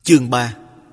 Chương 3.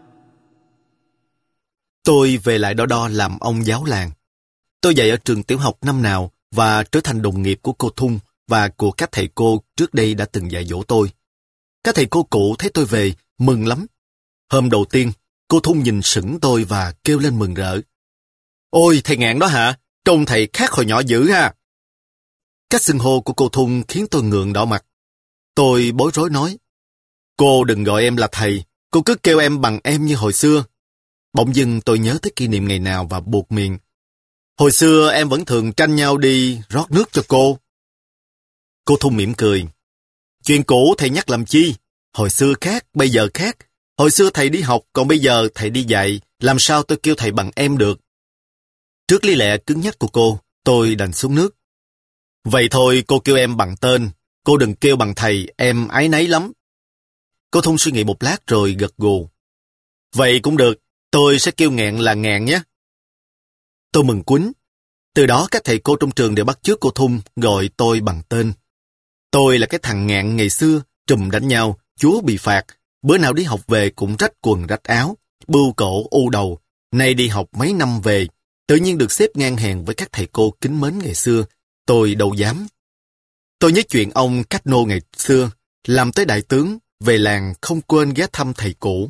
Tôi về lại Đo Đo làm ông giáo làng. Tôi dạy ở trường tiểu học năm nào và trở thành đồng nghiệp của cô Thung và của các thầy cô trước đây đã từng dạy dỗ tôi. Các thầy cô cũ thấy tôi về, mừng lắm. Hôm đầu tiên, cô Thung nhìn sững tôi và kêu lên mừng rỡ. Ôi, thầy Ngạn đó hả? Trông thầy khác hồi nhỏ dữ ha. Cách xưng hô của cô Thung khiến tôi ngượng đỏ mặt. Tôi bối rối nói. Cô đừng gọi em là thầy, cô cứ kêu em bằng em như hồi xưa. Bỗng dưng tôi nhớ tới kỷ niệm ngày nào và buột miệng. Hồi xưa em vẫn thường tranh nhau đi rót nước cho cô. Cô Thung mỉm cười. Chuyện cũ thầy nhắc làm chi? Hồi xưa khác, bây giờ khác. Hồi xưa thầy đi học, còn bây giờ thầy đi dạy. Làm sao tôi kêu thầy bằng em được? Trước lý lẽ cứng nhắc của cô, tôi đành xuống nước. Vậy thôi cô kêu em bằng tên. Cô đừng kêu bằng thầy, em áy náy lắm. Cô Thung suy nghĩ một lát rồi gật gù. Vậy cũng được, tôi sẽ kêu Ngạn là Ngạn nhé. Tôi mừng quýnh. Từ đó các thầy cô trong trường đều bắt chước cô Thung gọi tôi bằng tên. Tôi là cái thằng Ngạn ngày xưa, trùm đánh nhau, chúa bị phạt. Bữa nào đi học về cũng rách quần rách áo, bưu cổ u đầu. Nay đi học mấy năm về, tự nhiên được xếp ngang hàng với các thầy cô kính mến ngày xưa. Tôi đâu dám. Tôi nhớ chuyện ông Cách Nô ngày xưa, làm tới đại tướng, về làng không quên ghé thăm thầy cũ.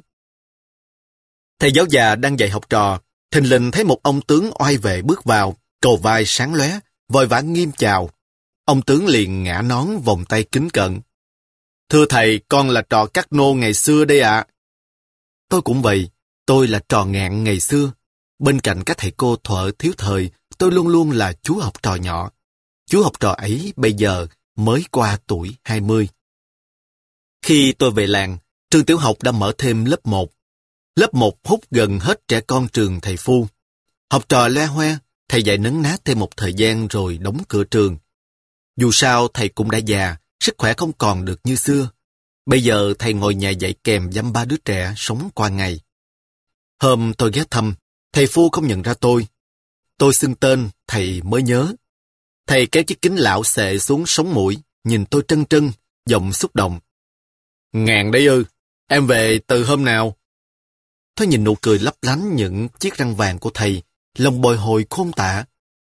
Thầy giáo già đang dạy học trò, thình lình thấy một ông tướng oai vệ bước vào, cầu vai sáng lóe, vội vã nghiêm chào. Ông tướng liền ngã nón vòng tay kính cận. Thưa thầy, con là trò Cát Nô ngày xưa đây ạ. Tôi cũng vậy, tôi là trò Ngạn ngày xưa. Bên cạnh các thầy cô thuở thiếu thời, tôi luôn luôn là chú học trò nhỏ. Chú học trò ấy bây giờ mới qua tuổi 20. Khi tôi về làng, trường tiểu học đã mở thêm lớp 1. Lớp 1 hút gần hết trẻ con trường thầy Phu. Học trò le hoe, thầy dạy nấn ná thêm một thời gian rồi đóng cửa trường. Dù sao thầy cũng đã già, sức khỏe không còn được như xưa. Bây giờ thầy ngồi nhà dạy kèm dăm ba đứa trẻ sống qua ngày. Hôm tôi ghé thăm, thầy Phu không nhận ra tôi. Tôi xưng tên, thầy mới nhớ. Thầy kéo chiếc kính lão xệ xuống sống mũi, nhìn tôi trân trân, giọng xúc động. Ngạn đấy ư, em về từ hôm nào? Tôi nhìn nụ cười lấp lánh những chiếc răng vàng của thầy, lòng bồi hồi khôn tả.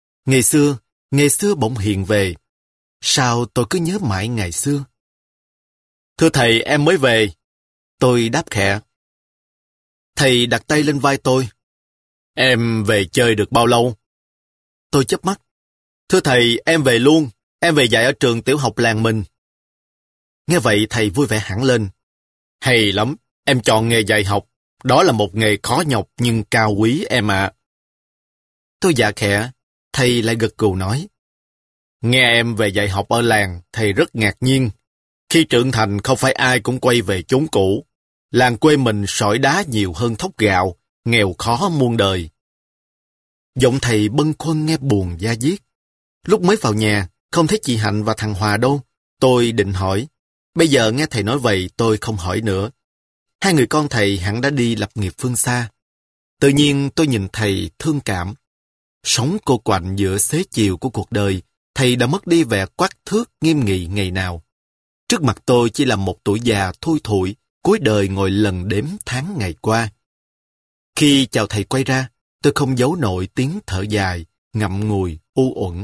Ngày xưa bỗng hiện về. Sao tôi cứ nhớ mãi ngày xưa? Thưa thầy, em mới về. Tôi đáp khẽ. Thầy đặt tay lên vai tôi. Em về chơi được bao lâu? Tôi chớp mắt. Thưa thầy, em về luôn. Em về dạy ở trường tiểu học làng mình. Nghe vậy thầy vui vẻ hẳn lên. Hay lắm, em chọn nghề dạy học. Đó là một nghề khó nhọc nhưng cao quý em ạ. Tôi dạ khẽ, thầy lại gật gù nói. Nghe em về dạy học ở làng, thầy rất ngạc nhiên. Khi trưởng thành không phải ai cũng quay về chốn cũ. Làng quê mình sỏi đá nhiều hơn thóc gạo, nghèo khó muôn đời. Giọng thầy bâng khuâng nghe buồn da diết. Lúc mới vào nhà, không thấy chị Hạnh và thằng Hòa đâu. Tôi định hỏi. Bây giờ nghe thầy nói vậy tôi không hỏi nữa. Hai người con thầy hẳn đã đi lập nghiệp phương xa. Tự nhiên tôi nhìn thầy thương cảm. Sống cô quạnh giữa xế chiều của cuộc đời, thầy đã mất đi vẻ quắc thước nghiêm nghị ngày nào. Trước mặt tôi chỉ là một tuổi già thui thủi, cuối đời ngồi lần đếm tháng ngày qua. Khi chào thầy quay ra, tôi không giấu nổi tiếng thở dài, ngậm ngùi, u uẩn.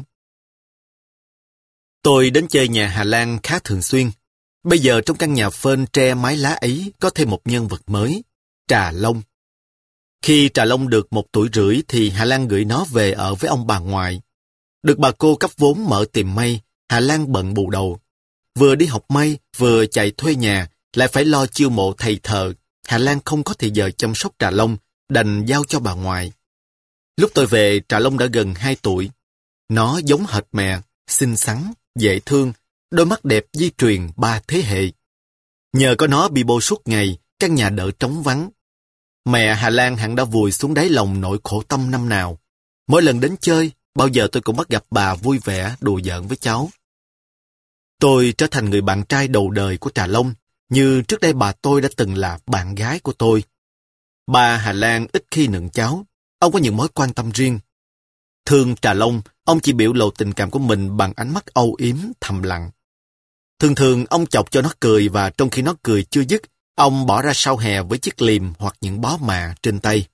Tôi đến chơi nhà Hà Lan khá thường xuyên. Bây giờ trong căn nhà phên tre mái lá ấy có thêm một nhân vật mới, Trà Long. Khi Trà Long được 1 tuổi rưỡi thì Hà Lan gửi nó về ở với ông bà ngoại. Được bà cô cấp vốn mở tiệm may, Hà Lan bận bù đầu. Vừa đi học may, vừa chạy thuê nhà, lại phải lo chiêu mộ thầy thợ. Hà Lan không có thời giờ chăm sóc Trà Long, đành giao cho bà ngoại. Lúc tôi về, Trà Long đã gần 2 tuổi. Nó giống hệt mẹ, xinh xắn, dễ thương, đôi mắt đẹp di truyền 3 thế hệ. Nhờ có nó bị bô suốt ngày, căn nhà đỡ trống vắng. Mẹ Hà Lan hẳn đã vùi xuống đáy lòng nỗi khổ tâm năm nào. Mỗi lần đến chơi, bao giờ tôi cũng bắt gặp bà vui vẻ đùa giỡn với cháu. Tôi trở thành người bạn trai đầu đời của Trà Long, như trước đây bà tôi đã từng là bạn gái của tôi. Bà Hà Lan ít khi nựng cháu, ông có những mối quan tâm riêng. Thương Trà Long, ông chỉ biểu lộ tình cảm của mình bằng ánh mắt âu yếm, thầm lặng. Thường thường ông chọc cho nó cười và trong khi nó cười chưa dứt, Ông bỏ ra sau hè với chiếc liềm hoặc những bó mạ trên tay.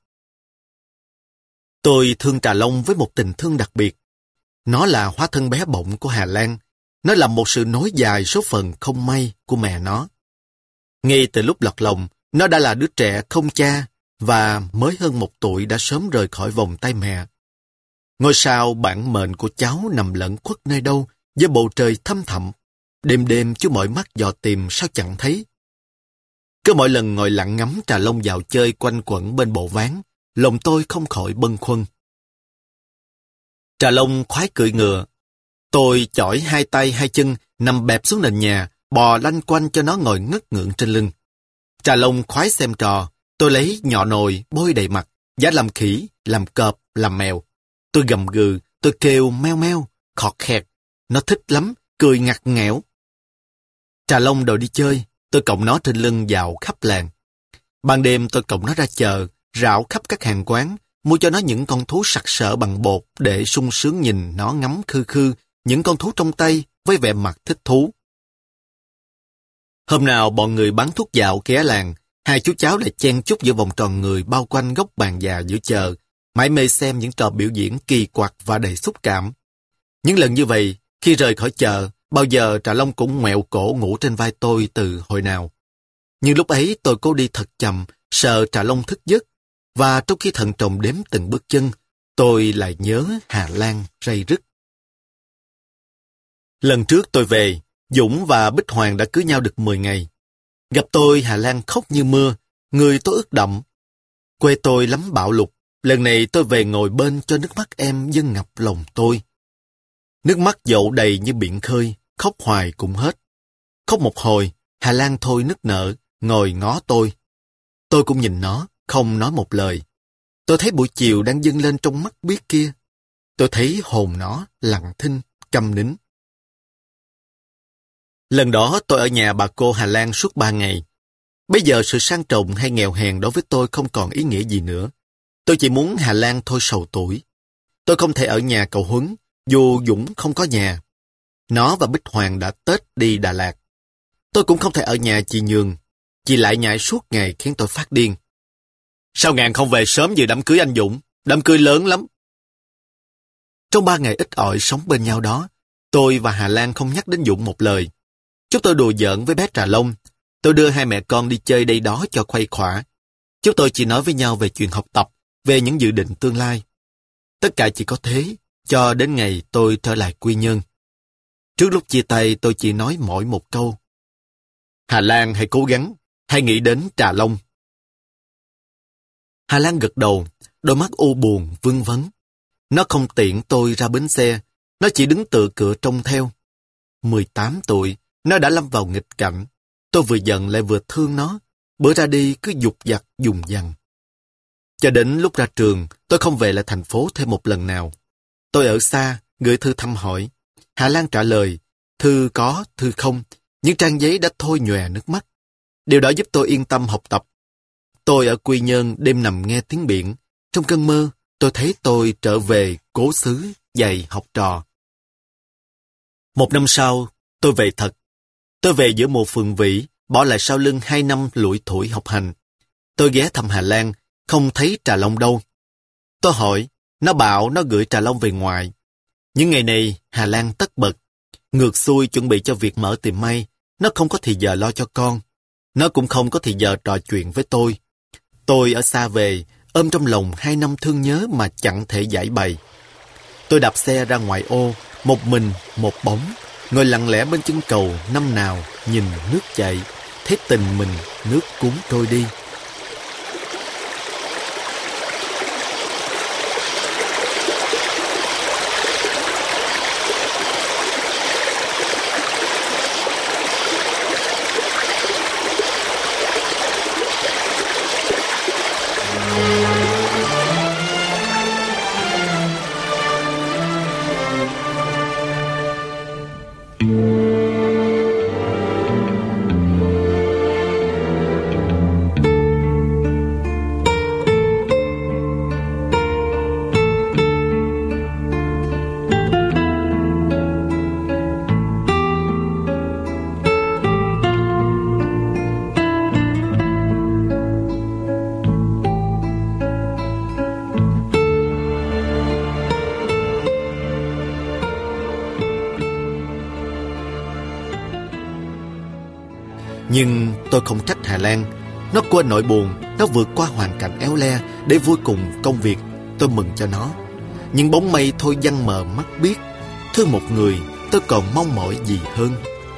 Tôi thương Trà Long với một tình thương đặc biệt. Nó là hóa thân bé bỏng của Hà Lan. Nó là một sự nối dài số phận không may của mẹ nó. Ngay từ lúc lọt lòng, nó đã là đứa trẻ không cha và mới hơn 1 tuổi đã sớm rời khỏi vòng tay mẹ. Ngôi sao bản mệnh của cháu nằm lẫn khuất nơi đâu với bầu trời thăm thẳm. Đêm đêm chú mỏi mắt dò tìm sao chẳng thấy. Cứ mỗi lần ngồi lặng ngắm Trà Long dạo chơi quanh quẩn bên bộ ván, lòng tôi không khỏi bâng khuâng. Trà Long khoái cưỡi ngựa. Tôi chỏi 2 tay 2 chân, nằm bẹp xuống nền nhà, bò lanh quanh cho nó ngồi ngất ngưỡng trên lưng. Trà Long khoái xem trò. Tôi lấy nhọ nồi bôi đầy mặt, giả làm khỉ, làm cọp, làm mèo. Tôi gầm gừ, tôi kêu meo meo, khọt khẹt. Nó thích lắm, cười ngặt nghẽo. Trà Long đòi đi chơi, tôi cõng nó trên lưng dạo khắp làng. Ban đêm tôi cõng nó ra chợ, rảo khắp các hàng quán, mua cho nó những con thú sặc sỡ bằng bột để sung sướng nhìn nó ngắm khư khư những con thú trong tay với vẻ mặt thích thú. Hôm nào bọn người bán thuốc dạo ghé làng, 2 chú cháu lại chen chúc giữa vòng tròn người bao quanh góc bàn già giữa chợ, mải mê xem những trò biểu diễn kỳ quặc và đầy xúc cảm. Những lần như vậy, khi rời khỏi chợ, bao giờ Trà Long cũng ngoẹo cổ ngủ trên vai tôi từ hồi nào. Nhưng lúc ấy tôi cố đi thật chậm, sợ Trà Long thức giấc, và trong khi thận trọng đếm từng bước chân, tôi lại nhớ Hà Lan ray rứt. Lần trước tôi về, Dũng và Bích Hoàng đã cưới nhau được 10 ngày. Gặp tôi, Hà Lan khóc như mưa, người tôi ướt đẫm. Quê tôi lắm bạo lụt, lần này tôi về ngồi bên cho nước mắt em dâng ngập lòng tôi. Nước mắt dậu đầy như biển khơi, khóc hoài cũng hết. Khóc một hồi, Hà Lan thôi nức nở, ngồi ngó tôi. Tôi cũng nhìn nó, không nói một lời. Tôi thấy buổi chiều đang dâng lên trong mắt biếc kia. Tôi thấy hồn nó lặng thinh, câm nín. Lần đó tôi ở nhà bà cô Hà Lan suốt 3 ngày. Bây giờ sự sang trọng hay nghèo hèn đối với tôi không còn ý nghĩa gì nữa. Tôi chỉ muốn Hà Lan thôi sầu tuổi. Tôi không thể ở nhà cậu Huấn, dù Dũng không có nhà. Nó và Bích Hoàng đã Tết đi Đà Lạt. Tôi cũng không thể ở nhà chị Nhường. Chị lại nhảy suốt ngày khiến tôi phát điên. Sao ngàn không về sớm dự đám cưới anh Dũng? Đám cưới lớn lắm. Trong 3 ngày ít ỏi sống bên nhau đó, tôi và Hà Lan không nhắc đến Dũng một lời. Chúng tôi đùa giỡn với bé Trà Long. Tôi đưa 2 mẹ con đi chơi đây đó cho khuây khỏa. Chúng tôi chỉ nói với nhau về chuyện học tập, về những dự định tương lai. Tất cả chỉ có thế, cho đến ngày tôi trở lại Quy Nhơn. Trước lúc chia tay tôi chỉ nói mỗi một câu. Hà Lan hãy cố gắng, hãy nghĩ đến Trà Long. Hà Lan gật đầu, đôi mắt u buồn, vương vấn. Nó không tiễn tôi ra bến xe, nó chỉ đứng tựa cửa trông theo. 18 tuổi, nó đã lâm vào nghịch cảnh. Tôi vừa giận lại vừa thương nó, bữa ra đi cứ dục dặt dùng dằng. Cho đến lúc ra trường, tôi không về lại thành phố thêm một lần nào. Tôi ở xa, gửi thư thăm hỏi. Hà Lan trả lời, thư có, thư không, những trang giấy đã thôi nhòe nước mắt. Điều đó giúp tôi yên tâm học tập. Tôi ở Quy Nhơn đêm nằm nghe tiếng biển. Trong cơn mơ, tôi thấy tôi trở về cố xứ, dạy học trò. 1 năm sau, tôi về thật. Tôi về giữa mùa phượng vĩ, bỏ lại sau lưng 2 năm lủi thủi học hành. Tôi ghé thăm Hà Lan, không thấy Trà Long đâu. Tôi hỏi, nó bảo nó gửi Trà Long về ngoại. Những ngày này, Hà Lan tất bật. Ngược xuôi chuẩn bị cho việc mở tiệm may, nó không có thì giờ lo cho con. Nó cũng không có thì giờ trò chuyện với tôi. Tôi ở xa về, ôm trong lòng 2 năm thương nhớ mà chẳng thể giải bày. Tôi đạp xe ra ngoại ô, một mình, một bóng, ngồi lặng lẽ bên chân cầu năm nào nhìn nước chảy, thấy tình mình nước cuốn trôi đi. Nhưng tôi không trách Hà Lan. Nó quên nỗi buồn, nó vượt qua hoàn cảnh éo le để vui cùng công việc. Tôi mừng cho nó. Nhưng bóng mây thôi văng mờ mắt biết. Thương một người, tôi còn mong mỏi gì hơn.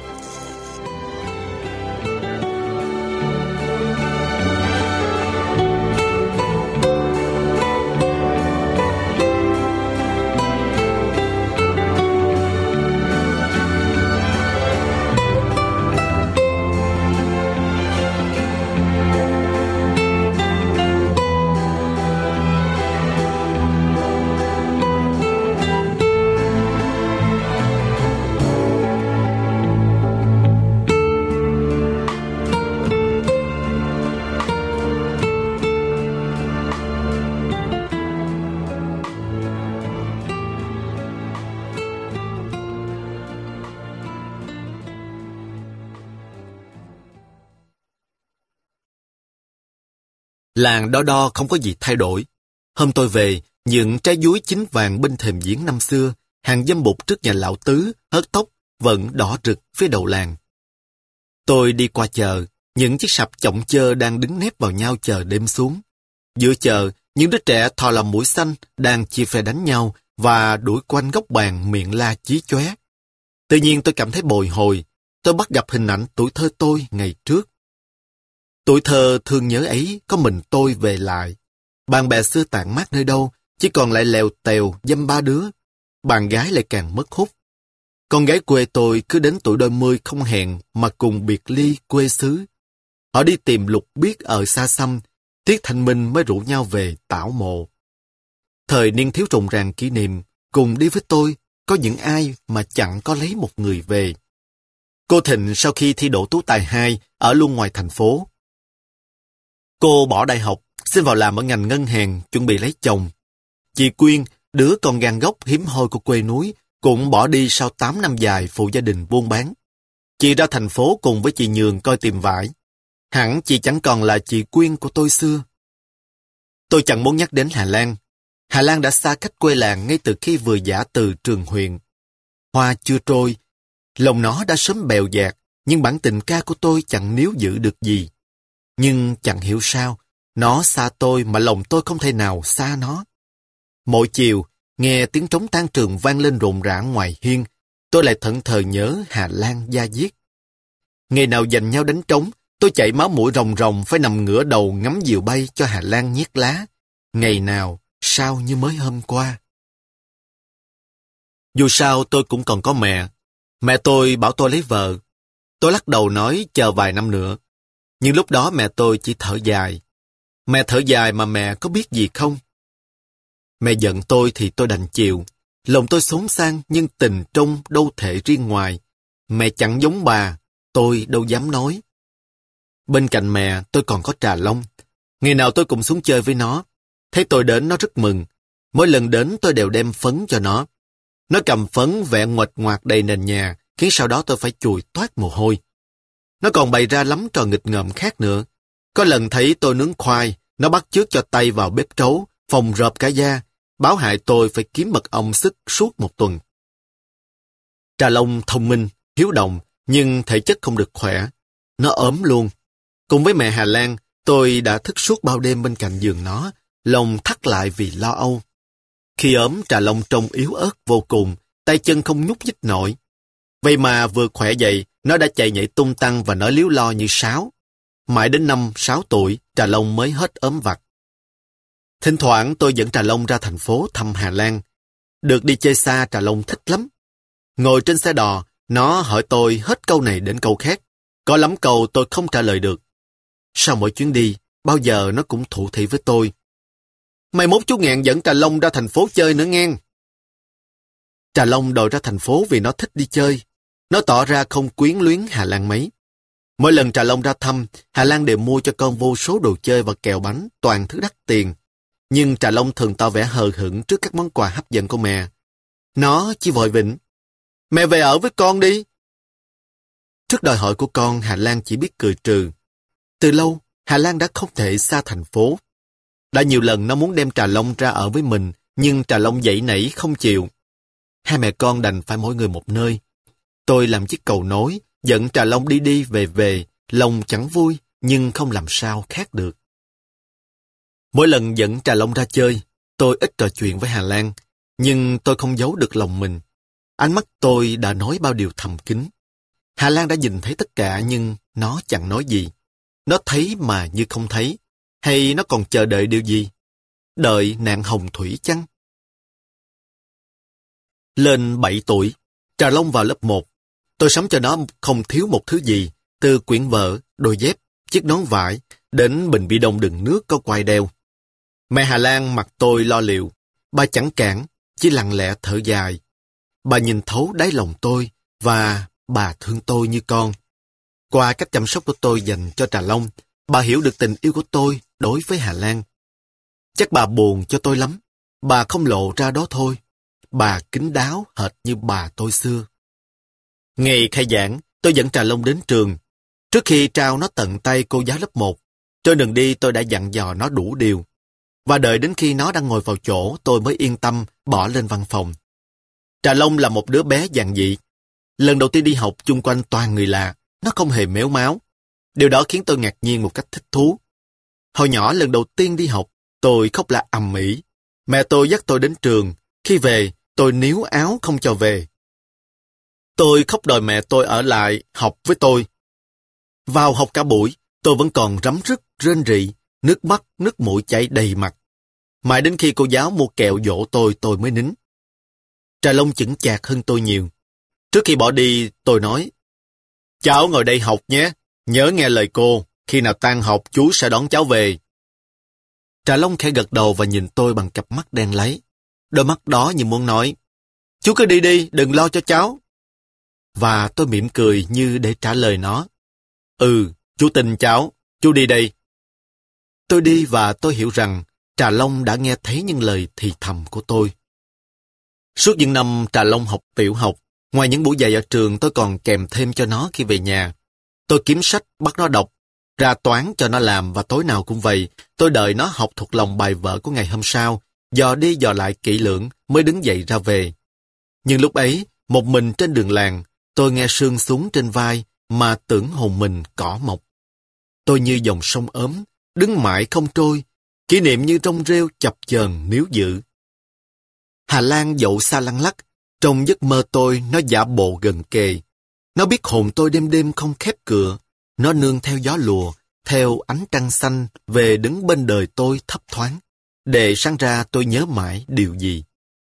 Làng Đo Đo không có gì thay đổi. Hôm tôi về, những trái dúi chín vàng bên thềm giếng năm xưa, hàng dâm bụt trước nhà lão Tứ, hớt tóc, vẫn đỏ rực phía đầu làng. Tôi đi qua chợ, những chiếc sạp chọng chơ đang đứng nép vào nhau chờ đêm xuống. Giữa chợ, những đứa trẻ thò làm mũi xanh đang chia phe đánh nhau và đuổi quanh góc bàn miệng la chí chóe. Tự nhiên tôi cảm thấy bồi hồi, tôi bắt gặp hình ảnh tuổi thơ tôi ngày trước. Tuổi thơ thương nhớ ấy có mình tôi về lại. Bạn bè xưa tản mát nơi đâu, chỉ còn lại lèo tèo dăm ba đứa. Bạn gái lại càng mất hút. Con gái quê tôi cứ đến tuổi đôi mươi không hẹn mà cùng biệt ly quê xứ. Họ đi tìm lục biết ở xa xăm, Tiết Thanh Minh mới rủ nhau về tảo mộ. Thời niên thiếu rộn ràng kỷ niệm, cùng đi với tôi, có những ai mà chẳng có lấy một người về. Cô Thịnh sau khi thi đỗ tú tài 2 ở luôn ngoài thành phố. Cô bỏ đại học, xin vào làm ở ngành ngân hàng, chuẩn bị lấy chồng. Chị Quyên, đứa con gan gốc hiếm hoi của quê núi, cũng bỏ đi sau 8 năm dài phụ gia đình buôn bán. Chị ra thành phố cùng với chị Nhường coi tìm vải. Hẳn chị chẳng còn là chị Quyên của tôi xưa. Tôi chẳng muốn nhắc đến Hà Lan. Hà Lan đã xa cách quê làng ngay từ khi vừa giã từ trường huyện. Hoa chưa trôi, lòng nó đã sớm bèo dạt, nhưng bản tình ca của tôi chẳng níu giữ được gì. Nhưng chẳng hiểu sao, nó xa tôi mà lòng tôi không thể nào xa nó. Mỗi chiều, nghe tiếng trống tan trường vang lên rộn rã ngoài hiên, tôi lại thẫn thờ nhớ Hà Lan da diết. Ngày nào giành nhau đánh trống, tôi chạy máu mũi ròng ròng phải nằm ngửa đầu ngắm diều bay cho Hà Lan nhét lá. Ngày nào, sao như mới hôm qua. Dù sao tôi cũng còn có mẹ. Mẹ tôi bảo tôi lấy vợ. Tôi lắc đầu nói chờ vài năm nữa. Nhưng lúc đó mẹ tôi chỉ thở dài. Mẹ thở dài mà mẹ có biết gì không? Mẹ giận tôi thì tôi đành chịu. Lòng tôi xốn sang nhưng tình trong đâu thể riêng ngoài. Mẹ chẳng giống bà, tôi đâu dám nói. Bên cạnh mẹ tôi còn có Trà Long. Ngày nào tôi cũng xuống chơi với nó. Thấy tôi đến nó rất mừng. Mỗi lần đến tôi đều đem phấn cho nó. Nó cầm phấn vẽ nguệch ngoạc đầy nền nhà, khiến sau đó tôi phải chùi toát mồ hôi. Nó còn bày ra lắm trò nghịch ngợm khác nữa. Có lần thấy tôi nướng khoai, nó bắt chước cho tay vào bếp trấu, phồng rộp cả da, báo hại tôi phải kiếm mật ong sức suốt một tuần. Trà Long thông minh, hiếu động, nhưng thể chất không được khỏe. Nó ốm luôn. Cùng với mẹ Hà Lan, tôi đã thức suốt bao đêm bên cạnh giường nó, lòng thắt lại vì lo âu. Khi ốm, Trà Long trông yếu ớt vô cùng, tay chân không nhúc nhích nổi. Vậy mà vừa khỏe dậy, nó đã chạy nhảy tung tăng và nói líu lo như sáo. Mãi đến 5-6 tuổi, Trà Long mới hết ốm vặt. Thỉnh thoảng tôi dẫn Trà Long ra thành phố thăm Hà Lan. Được đi chơi xa, Trà Long thích lắm. Ngồi trên xe đò, nó hỏi tôi hết câu này đến câu khác. Có lắm câu tôi không trả lời được. Sau mỗi chuyến đi, bao giờ nó cũng thủ thỉ với tôi. Mai mốt chú Ngạn dẫn Trà Long ra thành phố chơi nữa nghe. Trà Long đòi ra thành phố vì nó thích đi chơi. Nó tỏ ra không quyến luyến Hà Lan mấy. Mỗi lần Trà Long ra thăm, Hà Lan đều mua cho con vô số đồ chơi và kẹo bánh, toàn thứ đắt tiền. Nhưng Trà Long thường tỏ vẻ hờ hững trước các món quà hấp dẫn của mẹ. Nó chỉ vội vĩnh. Mẹ về ở với con đi. Trước đòi hỏi của con, Hà Lan chỉ biết cười trừ. Từ lâu, Hà Lan đã không thể xa thành phố. Đã nhiều lần nó muốn đem Trà Long ra ở với mình, nhưng Trà Long dãy nảy không chịu. Hai mẹ con đành phải mỗi người một nơi. Tôi làm chiếc cầu nối, dẫn Trà Long đi đi về về, lòng chẳng vui, nhưng không làm sao khác được. Mỗi lần dẫn Trà Long ra chơi, tôi ít trò chuyện với Hà Lan, nhưng tôi không giấu được lòng mình. Ánh mắt tôi đã nói bao điều thầm kín. Hà Lan đã nhìn thấy tất cả nhưng nó chẳng nói gì. Nó thấy mà như không thấy, hay nó còn chờ đợi điều gì? Đợi nạn hồng thủy chăng? Lên 7 tuổi, Trà Long vào lớp 1. Tôi sắm cho nó không thiếu một thứ gì, từ quyển vở, đôi dép, chiếc nón vải, đến bình bi đông đựng nước có quai đeo. Mẹ Hà Lan mặc tôi lo liệu. Bà chẳng cản, chỉ lặng lẽ thở dài. Bà nhìn thấu đáy lòng tôi và bà thương tôi như con. Qua cách chăm sóc của tôi dành cho Trà Long, bà hiểu được tình yêu của tôi đối với Hà Lan. Chắc bà buồn cho tôi lắm. Bà không lộ ra đó thôi. Bà kín đáo hệt như bà tôi xưa. Ngày khai giảng, tôi dẫn Trà Long đến trường. Trước khi trao nó tận tay cô giáo lớp 1, trên đường đi tôi đã dặn dò nó đủ điều. Và đợi đến khi nó đang ngồi vào chỗ, tôi mới yên tâm bỏ lên văn phòng. Trà Long là một đứa bé giản dị. Lần đầu tiên đi học chung quanh toàn người lạ, nó không hề méo máo. Điều đó khiến tôi ngạc nhiên một cách thích thú. Hồi nhỏ lần đầu tiên đi học, tôi khóc la ầm ĩ. Mẹ tôi dắt tôi đến trường. Khi về, tôi níu áo không cho về. Tôi khóc đòi mẹ tôi ở lại học với tôi. Vào học cả buổi, tôi vẫn còn rắm rứt, rên rỉ, nước mắt, nước mũi chảy đầy mặt. Mãi đến khi cô giáo mua kẹo dỗ tôi mới nín. Trà Long chững chạc hơn tôi nhiều. Trước khi bỏ đi, tôi nói, cháu ngồi đây học nhé, nhớ nghe lời cô, khi nào tan học chú sẽ đón cháu về. Trà Long khẽ gật đầu và nhìn tôi bằng cặp mắt đen láy. Đôi mắt đó như muốn nói, chú cứ đi đi, đừng lo cho cháu. Và tôi mỉm cười như để trả lời nó. Ừ, chú tin cháu, chú đi đây. Tôi đi và tôi hiểu rằng Trà Long đã nghe thấy những lời thì thầm của tôi. Suốt những năm Trà Long học tiểu học, ngoài những buổi dạy ở trường tôi còn kèm thêm cho nó khi về nhà. Tôi kiếm sách bắt nó đọc, ra toán cho nó làm và tối nào cũng vậy, tôi đợi nó học thuộc lòng bài vở của ngày hôm sau, dò đi dò lại kỹ lưỡng mới đứng dậy ra về. Nhưng lúc ấy, một mình trên đường làng, tôi nghe sương xuống trên vai mà tưởng hồn mình cỏ mọc. Tôi như dòng sông ốm, đứng mãi không trôi, kỷ niệm như rong rêu chập chờn níu giữ. Hà Lan dẫu xa lăng lắc, trong giấc mơ tôi nó giả bộ gần kề. Nó biết hồn tôi đêm đêm không khép cửa, nó nương theo gió lùa, theo ánh trăng xanh về đứng bên đời tôi thấp thoáng, để sáng ra tôi nhớ mãi điều gì.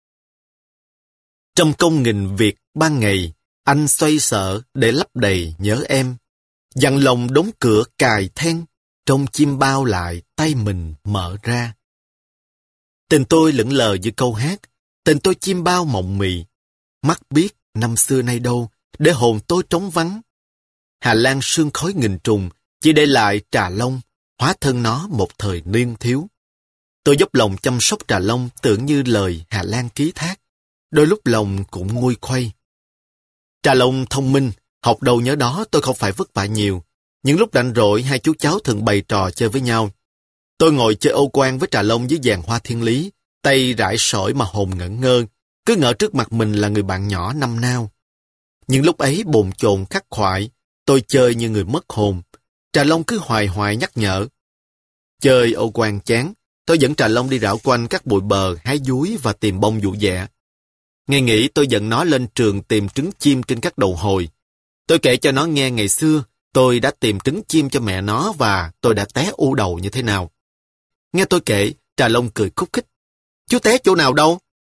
Trong công nghìn việc ban ngày, anh xoay sở để lấp đầy nhớ em. Dặn lòng đóng cửa cài then, trong chim bao lại tay mình mở ra. Tình tôi lững lờ như câu hát, tình tôi chim bao mộng mị. Mắt biết năm xưa nay đâu, để hồn tôi trống vắng. Hà Lan sương khói nghìn trùng, chỉ để lại Trà Long, hóa thân nó một thời niên thiếu. Tôi dốc lòng chăm sóc Trà Long tưởng như lời Hà Lan ký thác, đôi lúc lòng cũng nguôi khoay. Trà Long thông minh, học đâu nhớ đó tôi không phải vất vả nhiều. Những lúc rảnh rỗi hai chú cháu thường bày trò chơi với nhau. Tôi ngồi chơi ô quan với Trà Long dưới giàn hoa thiên lý, tay rải sỏi mà hồn ngẩn ngơ, cứ ngỡ trước mặt mình là người bạn nhỏ năm nao. Nhưng lúc ấy bồn chồn khắc khoải, tôi chơi như người mất hồn. Trà Long cứ hoài hoài nhắc nhở. Chơi ô quan chán, tôi dẫn Trà Long đi rảo quanh các bụi bờ, hái dúi và tìm bông dụ dẹ. Ngày nghỉ tôi dẫn nó lên trường tìm trứng chim trên các đầu hồi. Tôi kể cho nó nghe ngày xưa, tôi đã tìm trứng chim cho mẹ nó và tôi đã té u đầu như thế nào. Nghe tôi kể, Trà Long cười khúc khích. Chú té chỗ nào đâu?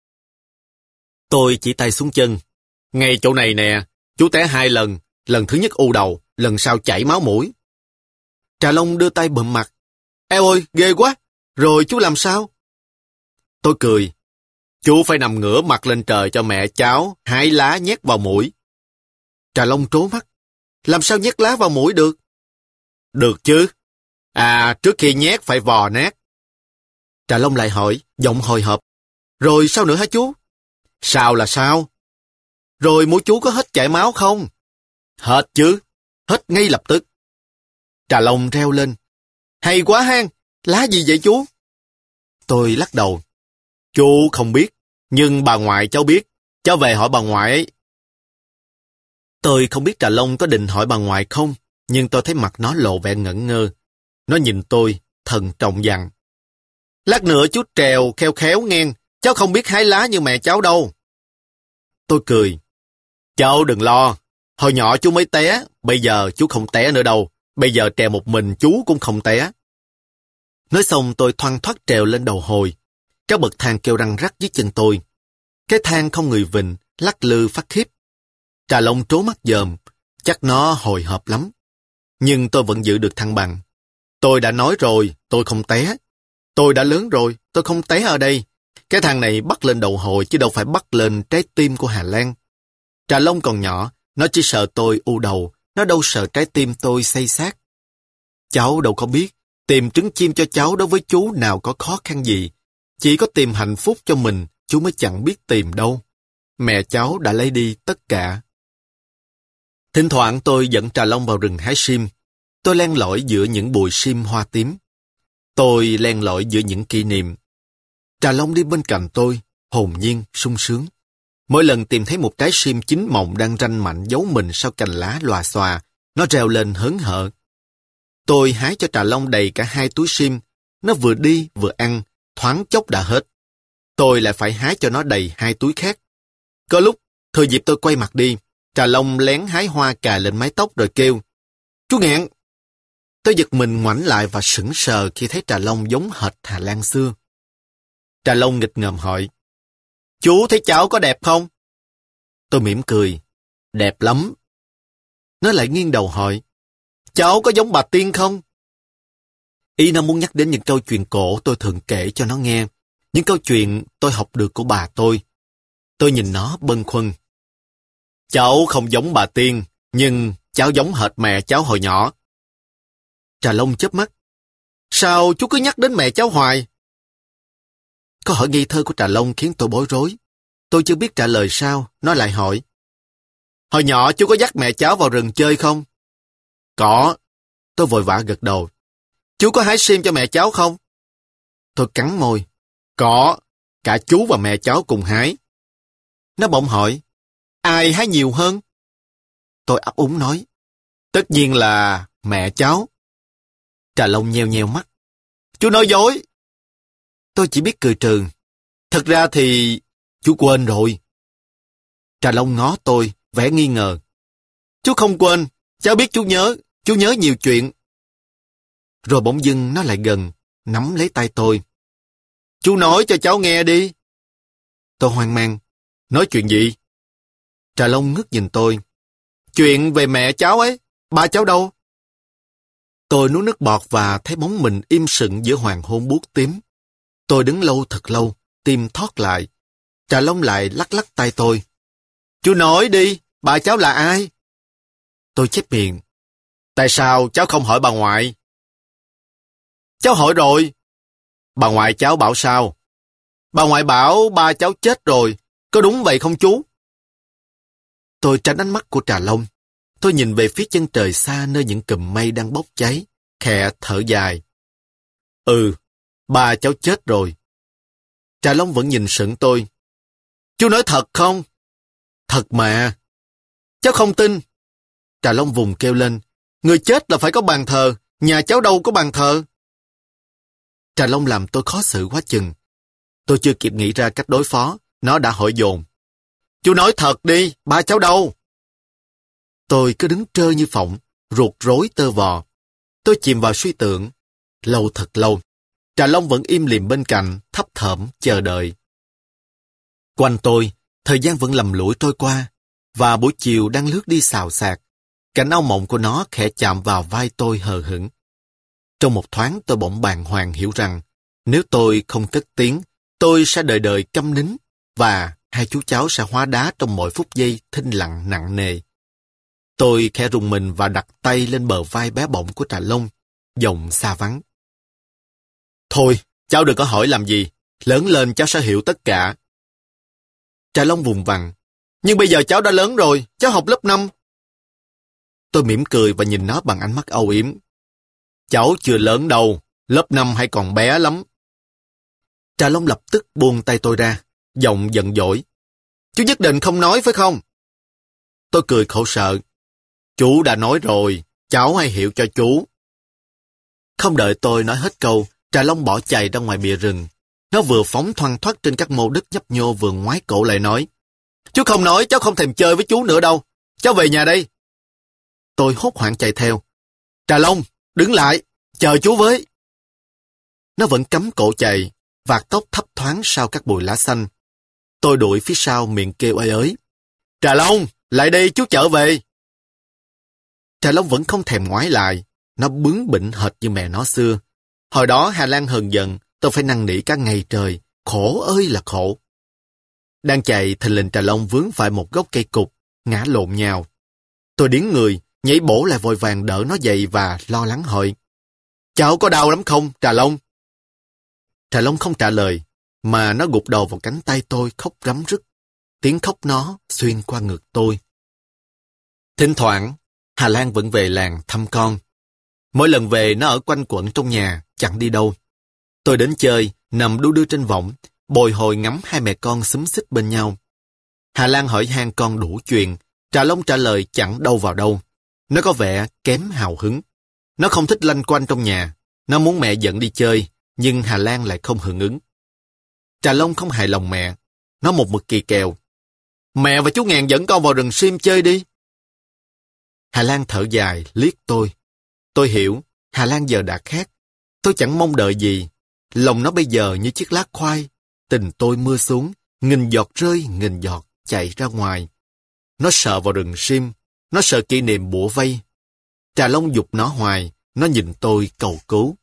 Tôi chỉ tay xuống chân. Ngay chỗ này nè, chú té 2 lần, lần thứ nhất u đầu, lần sau chảy máu mũi. Trà Long đưa tay bụm mặt. Eo ơi, ghê quá, rồi chú làm sao? Tôi cười. Chú phải nằm ngửa mặt lên trời cho mẹ cháu hái lá nhét vào mũi. Trà Long trố mắt. Làm sao nhét lá vào mũi được? Được chứ. À, trước khi nhét phải vò nát. Trà Long lại hỏi, giọng hồi hộp. Rồi sao nữa hả chú? Sao là sao? Rồi mũi chú có hết chảy máu không? Hết chứ. Hết ngay lập tức. Trà Long reo lên. Hay quá hang, lá gì vậy chú? Tôi lắc đầu. Chú không biết, nhưng bà ngoại cháu biết. Cháu về hỏi bà ngoại ấy. Tôi không biết Trà Long có định hỏi bà ngoại không, nhưng tôi thấy mặt nó lộ vẻ ngẩn ngơ. Nó nhìn tôi, thận trọng dặn. Lát nữa chú trèo khéo khéo nghe, cháu không biết hái lá như mẹ cháu đâu. Tôi cười. Cháu đừng lo, hồi nhỏ chú mới té, bây giờ chú không té nữa đâu. Bây giờ trèo một mình chú cũng không té. Nói xong tôi thoăn thoắt trèo lên đầu hồi. Các bậc thang kêu răng rắc dưới chân tôi. Cái thang không người vịn, lắc lư phát khiếp. Trà Long trố mắt dòm, chắc nó hồi hộp lắm. Nhưng tôi vẫn giữ được thăng bằng. Tôi đã nói rồi, tôi không té. Tôi đã lớn rồi, tôi không té ở đây. Cái thang này bắt lên đầu hồi chứ đâu phải bắt lên trái tim của Hà Lan. Trà Long còn nhỏ, nó chỉ sợ tôi u đầu, nó đâu sợ trái tim tôi xây xát. Cháu đâu có biết, tìm trứng chim cho cháu đối với chú nào có khó khăn gì. Chỉ có tìm hạnh phúc cho mình, chú mới chẳng biết tìm đâu. Mẹ cháu đã lấy đi tất cả. Thỉnh thoảng tôi dẫn Trà Long vào rừng hái sim. Tôi len lỏi giữa những bụi sim hoa tím. Tôi len lỏi giữa những kỷ niệm. Trà Long đi bên cạnh tôi, hồn nhiên, sung sướng. Mỗi lần tìm thấy một trái sim chín mọng đang ranh mạnh giấu mình sau cành lá lòa xòa, nó reo lên hớn hở. Tôi hái cho Trà Long đầy cả 2 túi sim. Nó vừa đi vừa ăn, thoáng chốc đã hết. Tôi lại phải hái cho nó đầy 2 túi khác. Có lúc, thừa dịp tôi quay mặt đi, Trà Long lén hái hoa cà lên mái tóc rồi kêu. Chú Ngạn! Tôi giật mình ngoảnh lại và sững sờ khi thấy Trà Long giống hệt Hà Lan xưa. Trà Long nghịch ngợm hỏi. Chú thấy cháu có đẹp không? Tôi mỉm cười. Đẹp lắm. Nó lại nghiêng đầu hỏi. Cháu có giống bà Tiên không? Ý nó muốn nhắc đến những câu chuyện cổ tôi thường kể cho nó nghe. Những câu chuyện tôi học được của bà tôi. Tôi nhìn nó bâng khuâng. Cháu không giống bà Tiên, nhưng cháu giống hệt mẹ cháu hồi nhỏ. Trà Long chớp mắt. Sao chú cứ nhắc đến mẹ cháu hoài? Câu hỏi ngây thơ của Trà Long khiến tôi bối rối. Tôi chưa biết trả lời sao, nó lại hỏi. Hồi nhỏ chú có dắt mẹ cháu vào rừng chơi không? Có. Tôi vội vã gật đầu. Chú có hái sim cho mẹ cháu không? Tôi cắn môi. Có. Cả chú và mẹ cháu cùng hái. Nó bỗng hỏi. Ai hái nhiều hơn? Tôi ấp úng nói. Tất nhiên là mẹ cháu. Trà Long nheo nheo mắt. Chú nói dối. Tôi chỉ biết cười trừ. Thật ra thì chú quên rồi. Trà Long ngó tôi, vẻ nghi ngờ. Chú không quên, cháu biết chú nhớ nhiều chuyện. Rồi bỗng dưng nó lại gần, nắm lấy tay tôi. Chú nói cho cháu nghe đi. Tôi hoang mang. Nói chuyện gì? Trà Long ngước nhìn tôi. Chuyện về mẹ cháu ấy, ba cháu đâu? Tôi nuốt nước bọt và thấy bóng mình im sững giữa hoàng hôn buốt tím. Tôi đứng lâu thật lâu, tim thót lại. Trà Long lại lắc lắc tay tôi. Chú nói đi, bà cháu là ai? Tôi chép miệng. Tại sao cháu không hỏi bà ngoại? Cháu hỏi rồi. Bà ngoại cháu bảo sao? Bà ngoại bảo ba cháu chết rồi. Có đúng vậy không chú? Tôi tránh ánh mắt của Trà Long. Tôi nhìn về phía chân trời xa nơi những cụm mây đang bốc cháy, khẽ thở dài. Ừ, ba cháu chết rồi. Trà Long vẫn nhìn sững tôi. Chú nói thật không? Thật mà. Cháu không tin. Trà Long vùng kêu lên. Người chết là phải có bàn thờ, nhà cháu đâu có bàn thờ. Trà Long làm tôi khó xử quá chừng. Tôi chưa kịp nghĩ ra cách đối phó, nó đã hỏi dồn. Chú nói thật đi, ba cháu đâu? Tôi cứ đứng trơ như phỏng, ruột rối tơ vò. Tôi chìm vào suy tưởng. Lâu thật lâu. Trà Long vẫn im lìm bên cạnh, thấp thỏm chờ đợi. Quanh tôi, thời gian vẫn lầm lũi trôi qua, và buổi chiều đang lướt đi xào xạc. Cảnh áo mộng của nó khẽ chạm vào vai tôi hờ hững. Trong một thoáng tôi bỗng bàng hoàng hiểu rằng, nếu tôi không cất tiếng, tôi sẽ đời đời câm nín, và hai chú cháu sẽ hóa đá trong mỗi phút giây thinh lặng nặng nề. Tôi khẽ rùng mình và đặt tay lên bờ vai bé bỏng của Trà Long, giọng xa vắng. Thôi, cháu đừng có hỏi làm gì, lớn lên cháu sẽ hiểu tất cả. Trà Long vùng vằng. Nhưng bây giờ cháu đã lớn rồi, cháu học lớp 5. Tôi mỉm cười và nhìn nó bằng ánh mắt âu yếm. Cháu chưa lớn đâu, lớp 5 hay còn bé lắm. Trà Long lập tức buông tay tôi ra, giọng giận dỗi. Chú nhất định không nói phải không? Tôi cười khổ sở. Chú đã nói rồi, cháu hãy hiểu cho chú. Không đợi tôi nói hết câu, Trà Long bỏ chạy ra ngoài bìa rừng. Nó vừa phóng thoăn thoắt trên các mô đất nhấp nhô vừa ngoái cổ lại nói, chú không nói, cháu không thèm chơi với chú nữa đâu. Cháu về nhà đây. Tôi hốt hoảng chạy theo. Trà Long, đứng lại, chờ chú với. Nó vẫn cắm cổ chạy, vạt tóc thấp thoáng sau các bụi lá xanh. Tôi đuổi phía sau miệng kêu ơi ới. Trà Long, lại đây chú trở về. Trà Long vẫn không thèm ngoái lại. Nó bướng bỉnh hệt như mẹ nó xưa. Hồi đó Hà Lan hờn giận, tôi phải năn nỉ cả ngày trời. Khổ ơi là khổ. Đang chạy, thình lình Trà Long vướng phải một gốc cây cụt, ngã lộn nhào. Tôi điếng người, nhảy bổ lại vội vàng đỡ nó dậy và lo lắng hỏi. Cháu có đau lắm không, Trà Long? Trà Long không trả lời, mà nó gục đầu vào cánh tay tôi khóc rắm rứt. Tiếng khóc nó xuyên qua ngực tôi. Thỉnh thoảng, Hà Lan vẫn về làng thăm con. Mỗi lần về nó ở quanh quẩn trong nhà, chẳng đi đâu. Tôi đến chơi, nằm đu đưa trên võng, bồi hồi ngắm hai mẹ con xúm xít bên nhau. Hà Lan hỏi han con đủ chuyện, Trà Long trả lời chẳng đâu vào đâu. Nó có vẻ kém hào hứng. Nó không thích lanh quanh trong nhà. Nó muốn mẹ dẫn đi chơi, nhưng Hà Lan lại không hưởng ứng. Trà Long không hài lòng mẹ. Nó một mực kỳ kèo. Mẹ và chú Ngàn dẫn con vào rừng sim chơi đi. Hà Lan thở dài, liếc tôi. Tôi hiểu, Hà Lan giờ đã khác. Tôi chẳng mong đợi gì. Lòng nó bây giờ như chiếc lá khoai. Tình tôi mưa xuống, nghìn giọt rơi, nghìn giọt chạy ra ngoài. Nó sợ vào rừng sim. Nó sợ kỷ niệm bủa vây. Trà Long giục nó hoài. Nó nhìn tôi cầu cứu.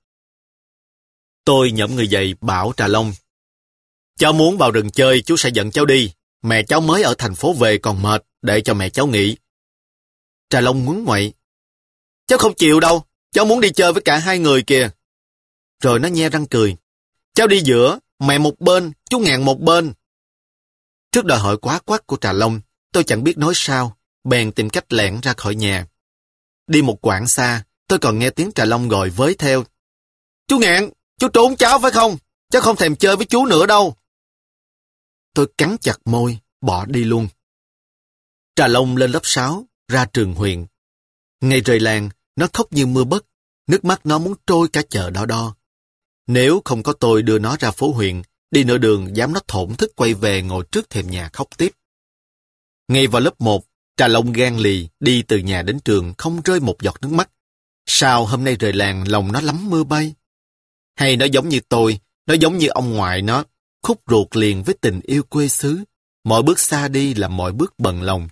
Tôi nhổm người dậy bảo Trà Long. Cháu muốn vào rừng chơi, chú sẽ dẫn cháu đi. Mẹ cháu mới ở thành phố về còn mệt, để cho mẹ cháu nghỉ. Trà Long ngúng ngoậy. Cháu không chịu đâu, cháu muốn đi chơi với cả hai người kìa. Rồi nó nhe răng cười. Cháu đi giữa, mẹ một bên, chú Ngàn một bên. Trước đòi hỏi quá quắt của Trà Long, tôi chẳng biết nói sao, bèn tìm cách lẻn ra khỏi nhà. Đi một quãng xa, tôi còn nghe tiếng Trà Long gọi với theo. Chú Ngạn, chú trốn cháu phải không? Cháu không thèm chơi với chú nữa đâu. Tôi cắn chặt môi, bỏ đi luôn. Trà Long lên lớp 6, ra trường huyện. Ngày rời làng, nó khóc như mưa bất, nước mắt nó muốn trôi cả chợ Đo Đo. Nếu không có tôi đưa nó ra phố huyện, đi nửa đường dám nó thổn thức quay về ngồi trước thềm nhà khóc tiếp. Ngay vào lớp 1, Trà Long gan lì, đi từ nhà đến trường không rơi một giọt nước mắt. Sao hôm nay rời làng lòng nó lắm mưa bay? Hay nó giống như tôi, nó giống như ông ngoại nó, khúc ruột liền với tình yêu quê xứ. Mỗi bước xa đi là mỗi bước bận lòng.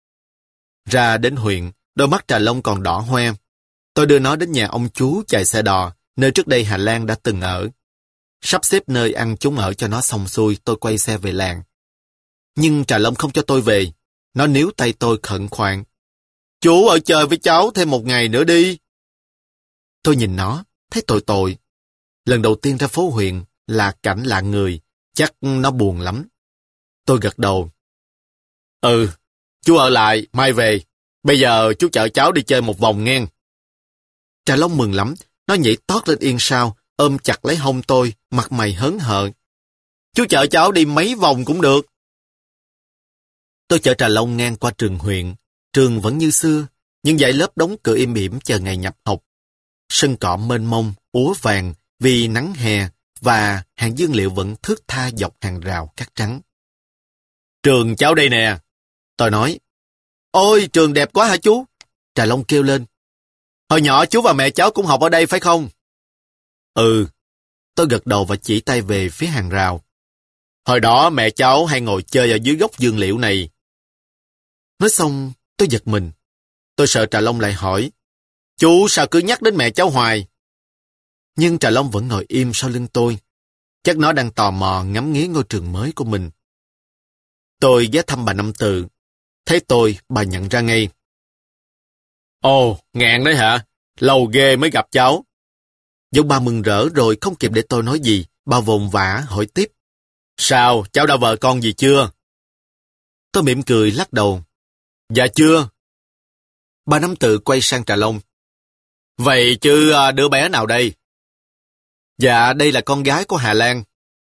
Ra đến huyện, đôi mắt Trà Long còn đỏ hoe. Tôi đưa nó đến nhà ông chú chạy xe đò, nơi trước đây Hà Lan đã từng ở. Sắp xếp nơi ăn chúng ở cho nó xong xuôi, tôi quay xe về làng. Nhưng Trà Long không cho tôi về. Nó níu tay tôi khẩn khoản. Chú ở chơi với cháu thêm một ngày nữa đi. Tôi nhìn nó, thấy tội tội. Lần đầu tiên ra phố huyện, là cảnh lạ người, chắc nó buồn lắm. Tôi gật đầu. Ừ, chú ở lại, mai về. Bây giờ chú chở cháu đi chơi một vòng nghe. Trà Long mừng lắm, nó nhảy tót lên yên sau, ôm chặt lấy hông tôi, mặt mày hớn hở. Chú chở cháu đi mấy vòng cũng được. Tôi chở Trà Long ngang qua trường huyện. Trường vẫn như xưa, nhưng dãy lớp đóng cửa im ỉm chờ ngày nhập học. Sân cỏ mênh mông, úa vàng vì nắng hè và hàng dương liệu vẫn thướt tha dọc hàng rào cát trắng. Trường cháu đây nè. Tôi nói. Ôi, trường đẹp quá hả chú? Trà Long kêu lên. Hồi nhỏ chú và mẹ cháu cũng học ở đây phải không? Ừ. Tôi gật đầu và chỉ tay về phía hàng rào. Hồi đó mẹ cháu hay ngồi chơi ở dưới gốc dương liễu này. Nói xong, tôi giật mình. Tôi sợ Trà Long lại hỏi. Chú sao cứ nhắc đến mẹ cháu hoài? Nhưng Trà Long vẫn ngồi im sau lưng tôi. Chắc nó đang tò mò ngắm nghía ngôi trường mới của mình. Tôi ghé thăm bà Năm Từ. Thấy tôi, bà nhận ra ngay. Ồ, Ngạn đấy hả? Lâu ghê mới gặp cháu. Dẫu bà mừng rỡ rồi không kịp để tôi nói gì, bà vồn vã hỏi tiếp. Sao, cháu đã vợ con gì chưa? Tôi mỉm cười lắc đầu. Dạ chưa. Bà Năm Từ quay sang Trà Long. Vậy chứ đứa bé nào đây? Dạ, đây là con gái của Hà Lan.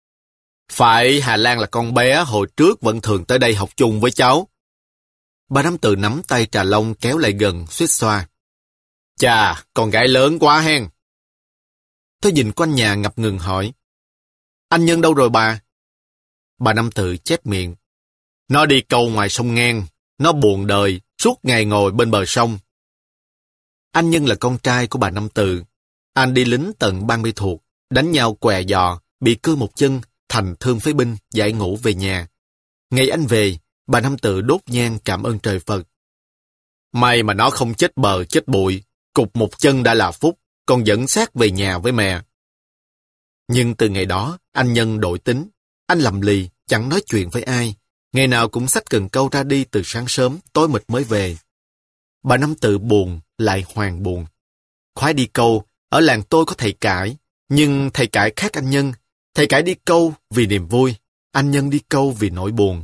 Phải, Hà Lan là con bé hồi trước vẫn thường tới đây học chung với cháu. Bà Năm Từ nắm tay Trà Long kéo lại gần, suýt xoa. Chà, con gái lớn quá hen. Tôi nhìn quanh nhà ngập ngừng hỏi. Anh Nhân đâu rồi bà? Bà Năm Tự chép miệng. Nó đi câu ngoài sông ngang. Nó buồn đời, suốt ngày ngồi bên bờ sông. Anh Nhân là con trai của bà Năm Tự. Anh đi lính tận Ban Mê Thuột, đánh nhau què giò, bị cưa một chân, thành thương phế binh, giải ngũ về nhà. Ngày anh về, bà Năm Tự đốt nhang cảm ơn trời Phật. May mà nó không chết bờ chết bụi, cụt một chân đã là phúc, còn dẫn xác về nhà với mẹ. Nhưng từ ngày đó, anh Nhân đổi tính. Anh lầm lì, chẳng nói chuyện với ai. Ngày nào cũng xách cần câu ra đi từ sáng sớm, tối mịt mới về. Bà Năm Tự buồn, lại hoàng buồn. Khoái đi câu, ở làng tôi có thầy cải, nhưng thầy cải khác anh Nhân. Thầy cải đi câu vì niềm vui, anh Nhân đi câu vì nỗi buồn.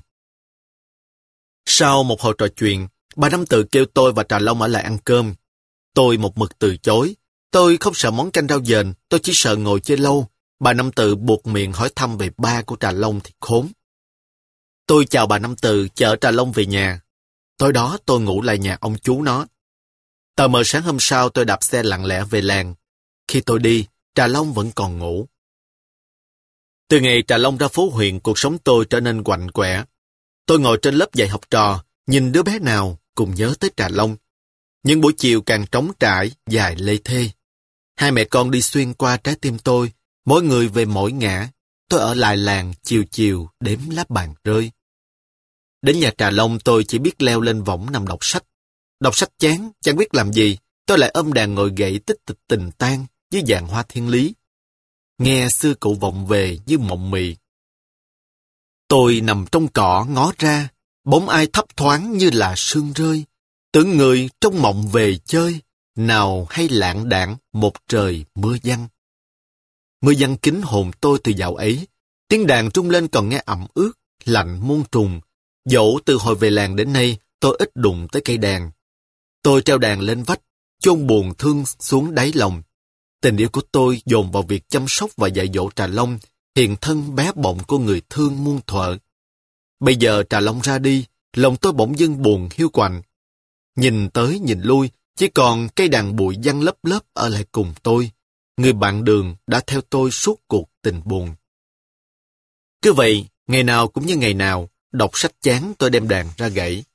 Sau một hồi trò chuyện, bà Năm Tự kêu tôi và Trà Long ở lại ăn cơm. Tôi một mực từ chối. Tôi không sợ món canh rau dền, tôi chỉ sợ ngồi chơi lâu. Bà Năm Tự buộc miệng hỏi thăm về ba của Trà Long thì khốn. Tôi chào bà Năm Tự chở Trà Long về nhà. Tối đó tôi ngủ lại nhà ông chú nó. Tờ mờ sáng hôm sau tôi đạp xe lặng lẽ về làng. Khi tôi đi, Trà Long vẫn còn ngủ. Từ ngày Trà Long ra phố huyện, cuộc sống tôi trở nên quạnh quẻ. Tôi ngồi trên lớp dạy học trò, nhìn đứa bé nào cùng nhớ tới Trà Long. Những buổi chiều càng trống trải, dài lê thê. Hai mẹ con đi xuyên qua trái tim tôi, mỗi người về mỗi ngã. Tôi ở lại làng chiều chiều đếm lá bàn rơi. Đến nhà Trà Long tôi chỉ biết leo lên võng nằm đọc sách. Đọc sách chán, chẳng biết làm gì, tôi lại ôm đàn ngồi gậy tích tịch tình tan dưới vạn hoa thiên lý. Nghe xưa cụ vọng về như mộng mị. Tôi nằm trong cỏ ngó ra, bóng ai thấp thoáng như là sương rơi. Tưởng người trong mộng về chơi, nào hay lạng đạng một trời mưa giăng. Mưa giăng kín hồn tôi từ dạo ấy, tiếng đàn trung lên còn nghe ẩm ướt, lạnh muôn trùng. Dẫu từ hồi về làng đến nay, tôi ít đụng tới cây đàn. Tôi treo đàn lên vách, chôn buồn thương xuống đáy lòng. Tình yêu của tôi dồn vào việc chăm sóc và dạy dỗ Trà Long, hiện thân bé bỏng của người thương muôn thuở. Bây giờ Trà Long ra đi, lòng tôi bỗng dưng buồn hiu quạnh. Nhìn tới nhìn lui, chỉ còn cây đàn bụi văng lấp lớp ở lại cùng tôi. Người bạn đường đã theo tôi suốt cuộc tình buồn. Cứ vậy, ngày nào cũng như ngày nào, đọc sách chán tôi đem đàn ra gãy.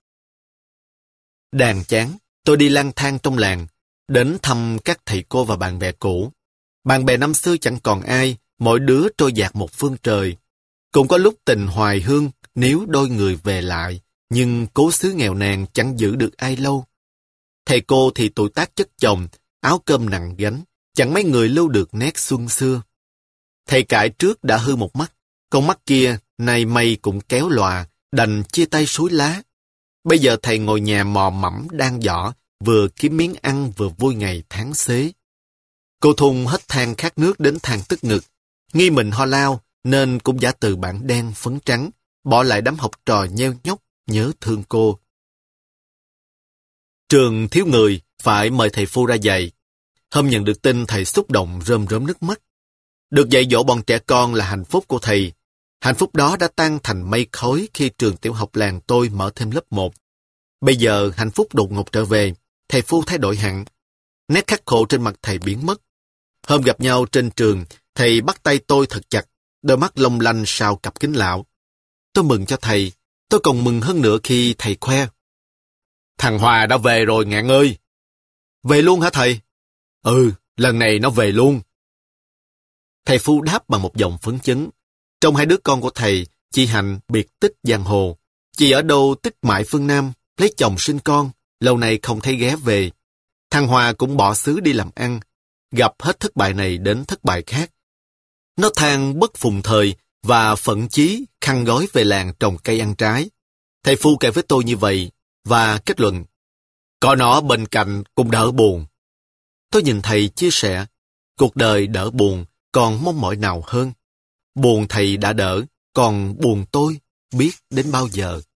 Đàn chán, tôi đi lang thang trong làng, đến thăm các thầy cô và bạn bè cũ. Bạn bè năm xưa chẳng còn ai, mỗi đứa trôi dạt một phương trời. Cũng có lúc tình hoài hương nếu đôi người về lại, nhưng cố xứ nghèo nàn chẳng giữ được ai lâu. Thầy cô thì tuổi tác chất chồng, áo cơm nặng gánh, chẳng mấy người lưu được nét xuân xưa. Thầy cải trước đã hư một mắt, con mắt kia nay mây cũng kéo lòa, đành chia tay suối lá. Bây giờ thầy ngồi nhà mò mẫm đang giỏ, vừa kiếm miếng ăn vừa vui ngày tháng xế. Cô Thung hết than khát nước đến than tức ngực, nghi mình ho lao nên cũng giả từ bản đen phấn trắng, bỏ lại đám học trò nheo nhóc nhớ thương cô. Trường thiếu người, phải mời thầy Phu ra dạy. Hôm nhận được tin thầy xúc động rơm rớm nước mắt. Được dạy dỗ bọn trẻ con là hạnh phúc của thầy. Hạnh phúc đó đã tan thành mây khói khi trường tiểu học làng tôi mở thêm lớp 1. Bây giờ hạnh phúc đột ngột trở về, thầy Phu thay đổi hẳn. Nét khắc khổ trên mặt thầy biến mất. Hôm gặp nhau trên trường, thầy bắt tay tôi thật chặt, đôi mắt long lanh sau cặp kính lão. Tôi mừng cho thầy, tôi còn mừng hơn nữa khi thầy khoe. Thằng Hòa đã về rồi Ngạn ơi. Về luôn hả thầy? Ừ, lần này nó về luôn. Thầy Phu đáp bằng một giọng phấn chấn. Trong hai đứa con của thầy, chị Hạnh biệt tích giang hồ. Chị ở đâu tích mãi phương Nam, lấy chồng sinh con, lâu nay không thấy ghé về. Thằng Hòa cũng bỏ xứ đi làm ăn, gặp hết thất bại này đến thất bại khác. Nó than bất phùng thời và phẫn chí khăn gói về làng trồng cây ăn trái. Thầy Phu kể với tôi như vậy và kết luận, có nó bên cạnh cũng đỡ buồn. Tôi nhìn thầy chia sẻ, cuộc đời đỡ buồn, còn mong mỏi nào hơn. Buồn thầy đã đỡ, còn buồn tôi biết đến bao giờ.